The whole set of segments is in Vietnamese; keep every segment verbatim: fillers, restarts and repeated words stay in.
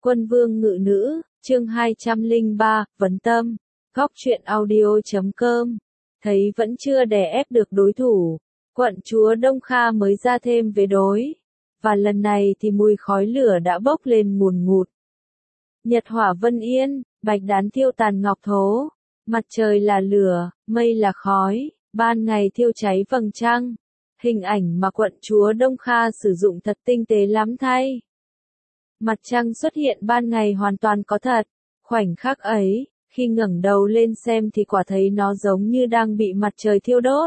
Quân vương ngự nữ, chương hai trăm lẻ ba, vấn tâm, góc truyện audio.com. Thấy vẫn chưa đè ép được đối thủ, quận chúa Đông Kha mới ra thêm vế đối. Và lần này thì mùi khói lửa đã bốc lên ngùn ngụt. Nhật hỏa vân yên, bạch đán thiêu tàn ngọc thố. Mặt trời là lửa, mây là khói, ban ngày thiêu cháy vầng trăng. Hình ảnh mà quận chúa Đông Kha sử dụng thật tinh tế lắm thay. Mặt trăng xuất hiện ban ngày hoàn toàn có thật. Khoảnh khắc ấy, khi ngẩng đầu lên xem thì quả thấy nó giống như đang bị mặt trời thiêu đốt.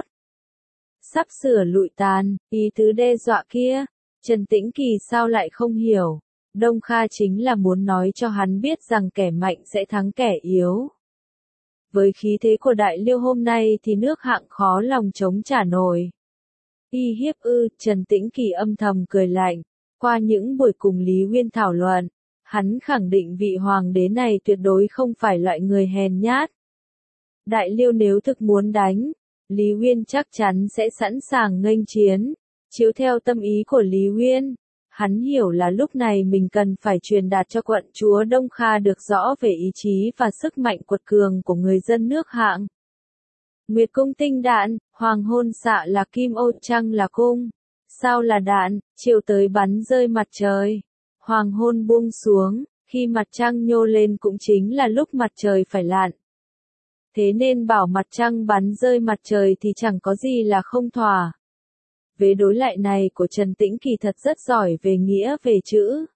Sắp sửa lụi tàn, ý tứ đe dọa kia, Trần Tĩnh Kỳ sao lại không hiểu. Đông Kha chính là muốn nói cho hắn biết rằng kẻ mạnh sẽ thắng kẻ yếu. Với khí thế của Đại Liêu hôm nay thì nước Hạng khó lòng chống trả nổi. Y hiếp ư, Trần Tĩnh Kỳ âm thầm cười lạnh. Qua những buổi cùng Lý Uyên thảo luận, hắn khẳng định vị hoàng đế này tuyệt đối không phải loại người hèn nhát. Đại Liêu nếu thực muốn đánh, Lý Uyên chắc chắn sẽ sẵn sàng nghênh chiến. Chiếu theo tâm ý của Lý Uyên, hắn hiểu là lúc này mình cần phải truyền đạt cho quận chúa Đông Kha được rõ về ý chí và sức mạnh quật cường của người dân nước Hạng. Nguyệt cung tinh đạn, hoàng hôn xạ là kim ô, trăng là cung. Sao là đạn, chiều tới bắn rơi mặt trời. Hoàng hôn buông xuống, khi mặt trăng nhô lên cũng chính là lúc mặt trời phải lặn. Thế nên bảo mặt trăng bắn rơi mặt trời thì chẳng có gì là không thỏa. Vế đối lại này của Trần Tĩnh Kỳ thật rất giỏi về nghĩa về chữ.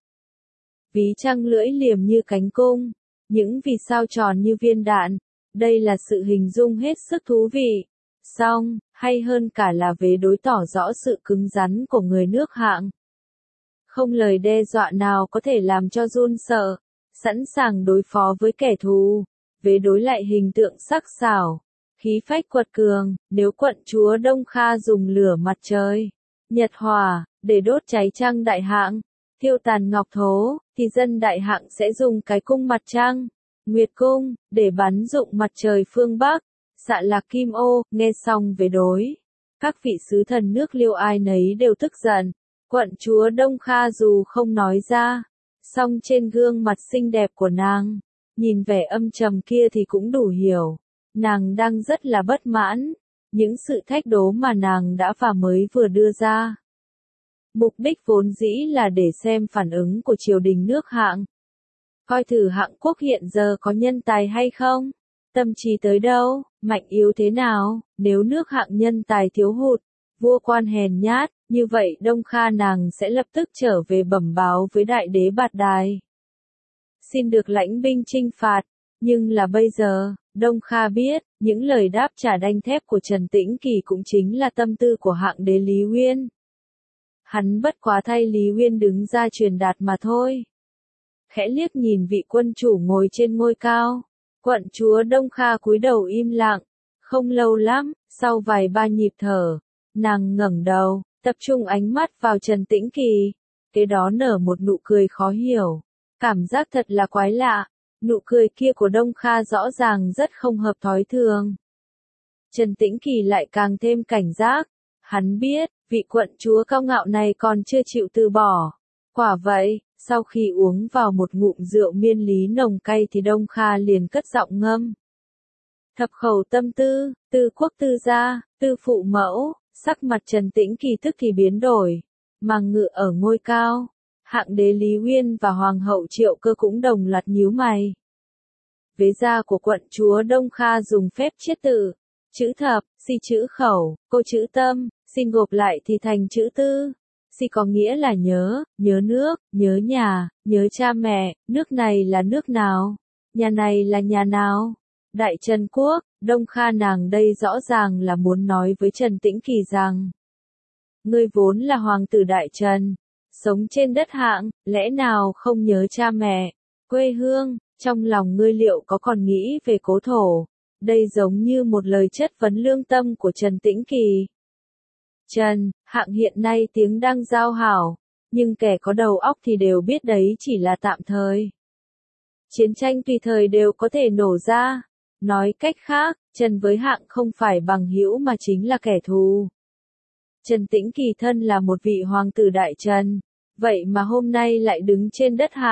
Ví trăng lưỡi liềm như cánh cung, những vì sao tròn như viên đạn. Đây là sự hình dung hết sức thú vị. Song, hay hơn cả là vế đối tỏ rõ sự cứng rắn của người nước Hạng. Không lời đe dọa nào có thể làm cho run sợ, sẵn sàng đối phó với kẻ thù. Vế đối lại hình tượng sắc sảo, khí phách quật cường. Nếu quận chúa Đông Kha dùng lửa mặt trời, nhật hỏa, để đốt cháy trăng Đại Hạng, thiêu tàn ngọc thố, thì dân Đại Hạng sẽ dùng cái cung mặt trăng, Nguyệt cung, để bắn dụng mặt trời phương Bắc. Xạ lạc kim ô. Nghe xong về đối, các vị sứ thần nước Liêu ai nấy đều tức giận. Quận chúa Đông Kha dù không nói ra, song trên gương mặt xinh đẹp của nàng, nhìn vẻ âm trầm kia thì cũng đủ hiểu. Nàng đang rất là bất mãn, những sự thách đố mà nàng đã và mới vừa đưa ra. Mục đích vốn dĩ là để xem phản ứng của triều đình nước Hạng. Coi thử Hạng quốc hiện giờ có nhân tài hay không, tâm trí tới đâu, mạnh yếu thế nào. Nếu nước Hạng nhân tài thiếu hụt, vua quan hèn nhát, như vậy Đông Kha nàng sẽ lập tức trở về bẩm báo với đại đế Bạt Đài. Xin được lãnh binh chinh phạt, nhưng là bây giờ, Đông Kha biết, những lời đáp trả đanh thép của Trần Tĩnh Kỳ cũng chính là tâm tư của Hạng đế Lý Uyên. Hắn bất quá thay Lý Uyên đứng ra truyền đạt mà thôi. Khẽ liếc nhìn vị quân chủ ngồi trên ngôi cao, quận chúa Đông Kha cúi đầu im lặng. Không lâu lắm, sau vài ba nhịp thở, nàng ngẩng đầu, tập trung ánh mắt vào Trần Tĩnh Kỳ. Kế đó nở một nụ cười khó hiểu. Cảm giác thật là quái lạ. Nụ cười kia của Đông Kha rõ ràng rất không hợp thói thường. Trần Tĩnh Kỳ lại càng thêm cảnh giác. Hắn biết, vị quận chúa cao ngạo này còn chưa chịu từ bỏ. Quả vậy, sau khi uống vào một ngụm rượu miên lý nồng cay thì Đông Kha liền cất giọng ngâm. Thập khẩu tâm tư, tư quốc tư gia, tư phụ mẫu. Sắc mặt Trần Tĩnh Kỳ tức thì biến đổi. Màng ngự ở ngôi cao, Hạng đế Lý Uyên và Hoàng hậu Triệu Cơ cũng đồng loạt nhíu mày. Vế gia của quận chúa Đông Kha dùng phép chiết tự, chữ thập, si chữ khẩu, cô chữ tâm, xin gộp lại thì thành chữ tư. Si có nghĩa là nhớ, nhớ nước, nhớ nhà, nhớ cha mẹ. Nước này là nước nào? Nhà này là nhà nào? Đại Trần quốc. Đông Kha nàng đây rõ ràng là muốn nói với Trần Tĩnh Kỳ rằng, ngươi vốn là hoàng tử Đại Trần, sống trên đất Hạng, lẽ nào không nhớ cha mẹ, quê hương, trong lòng ngươi liệu có còn nghĩ về cố thổ? Đây giống như một lời chất vấn lương tâm của Trần Tĩnh Kỳ. Trần, Hạng hiện nay tiếng đang giao hảo, nhưng kẻ có đầu óc thì đều biết đấy chỉ là tạm thời. Chiến tranh tùy thời đều có thể nổ ra. Nói cách khác, Trần với Hạng không phải bằng hữu mà chính là kẻ thù. Trần Tĩnh Kỳ thân là một vị hoàng tử Đại Trần, vậy mà hôm nay lại đứng trên đất Hạng,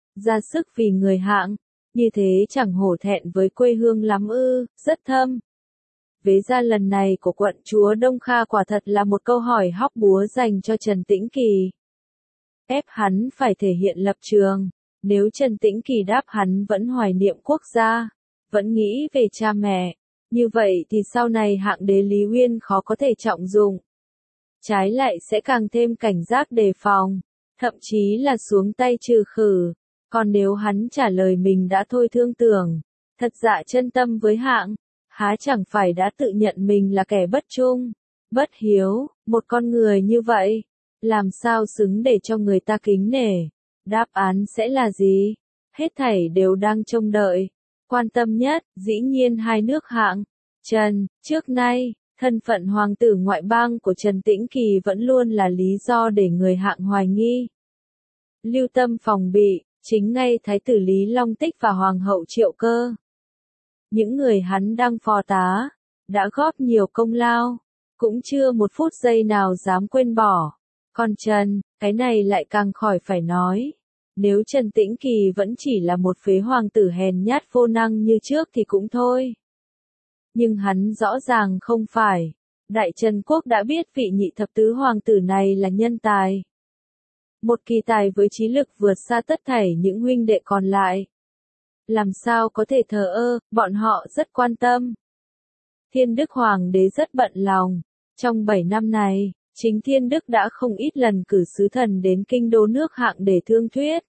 ra sức vì người Hạng, như thế chẳng hổ thẹn với quê hương lắm ư, rất thâm. Vế ra lần này của quận chúa Đông Kha quả thật là một câu hỏi hóc búa dành cho Trần Tĩnh Kỳ. Ép hắn phải thể hiện lập trường, nếu Trần Tĩnh Kỳ đáp hắn vẫn hoài niệm quốc gia, vẫn nghĩ về cha mẹ, như vậy thì sau này Hạng đế Lý Uyên khó có thể trọng dụng. Trái lại sẽ càng thêm cảnh giác đề phòng, thậm chí là xuống tay trừ khử. Còn nếu hắn trả lời mình đã thôi thương tưởng, thật dạ chân tâm với Hạng, há chẳng phải đã tự nhận mình là kẻ bất trung, bất hiếu, một con người như vậy, làm sao xứng để cho người ta kính nể. Đáp án sẽ là gì? Hết thảy đều đang trông đợi. Quan tâm nhất, dĩ nhiên hai nước Hạng, Trần, trước nay, thân phận hoàng tử ngoại bang của Trần Tĩnh Kỳ vẫn luôn là lý do để người Hạng hoài nghi. Lưu tâm phòng bị, chính ngay Thái tử Lý Long Tích và Hoàng hậu Triệu Cơ. Những người hắn đang phò tá, đã góp nhiều công lao, cũng chưa một phút giây nào dám quên bỏ. Còn Trần, cái này lại càng khỏi phải nói. Nếu Trần Tĩnh Kỳ vẫn chỉ là một phế hoàng tử hèn nhát vô năng như trước thì cũng thôi. Nhưng hắn rõ ràng không phải. Đại Trần Quốc đã biết vị nhị thập tứ hoàng tử này là nhân tài. Một kỳ tài với trí lực vượt xa tất thảy những huynh đệ còn lại. Làm sao có thể thờ ơ, bọn họ rất quan tâm. Thiên Đức Hoàng đế rất bận lòng. Trong bảy năm này, chính Thiên Đức đã không ít lần cử sứ thần đến kinh đô nước Hạng để thương thuyết.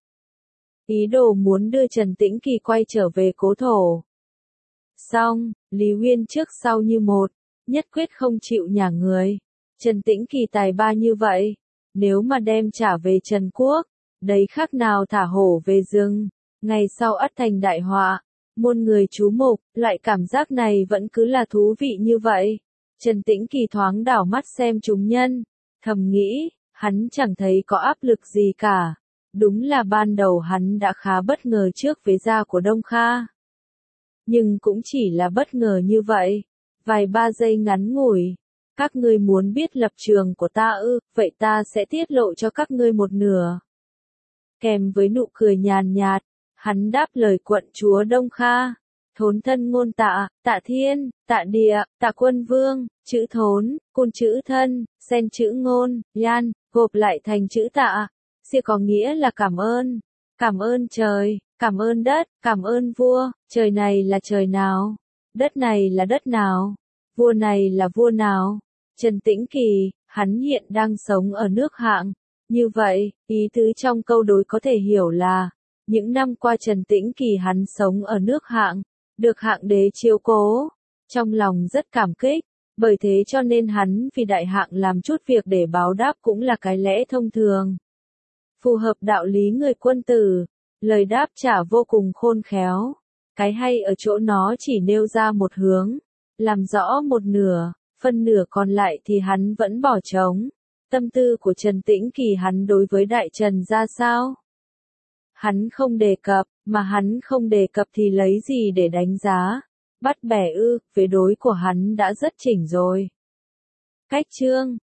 Ý đồ muốn đưa Trần Tĩnh Kỳ quay trở về cố thổ. Xong, Lý Uyên trước sau như một, nhất quyết không chịu nhả người. Trần Tĩnh Kỳ tài ba như vậy, nếu mà đem trả về Trần Quốc, đấy khác nào thả hổ về rừng, ngày sau ắt thành đại họa, muôn người chú mục, loại cảm giác này vẫn cứ là thú vị như vậy. Trần Tĩnh Kỳ thoáng đảo mắt xem chúng nhân, thầm nghĩ, hắn chẳng thấy có áp lực gì cả. Đúng là ban đầu hắn đã khá bất ngờ trước vế gia của Đông Kha. Nhưng cũng chỉ là bất ngờ như vậy, vài ba giây ngắn ngủi. Các ngươi muốn biết lập trường của ta ư, vậy ta sẽ tiết lộ cho các ngươi một nửa. Kèm với nụ cười nhàn nhạt, hắn đáp lời quận chúa Đông Kha. Thốn thân ngôn tạ, tạ thiên, tạ địa, tạ quân vương, chữ thốn, côn chữ thân, sen chữ ngôn, yan, gộp lại thành chữ tạ. Sẽ có nghĩa là cảm ơn. Cảm ơn trời, cảm ơn đất, cảm ơn vua. Trời này là trời nào? Đất này là đất nào? Vua này là vua nào? Trần Tĩnh Kỳ, hắn hiện đang sống ở nước Hạng. Như vậy, ý tứ trong câu đối có thể hiểu là, những năm qua Trần Tĩnh Kỳ hắn sống ở nước Hạng, được Hạng đế chiếu cố. Trong lòng rất cảm kích, bởi thế cho nên hắn vì đại Hạng làm chút việc để báo đáp cũng là cái lẽ thông thường. Phù hợp đạo lý người quân tử, lời đáp trả vô cùng khôn khéo. Cái hay ở chỗ nó chỉ nêu ra một hướng, làm rõ một nửa, phân nửa còn lại thì hắn vẫn bỏ trống. Tâm tư của Trần Tĩnh Kỳ hắn đối với Đại Trần ra sao? Hắn không đề cập, mà hắn không đề cập thì lấy gì để đánh giá? Bắt bẻ ư, vế đối của hắn đã rất chỉnh rồi. Cách chương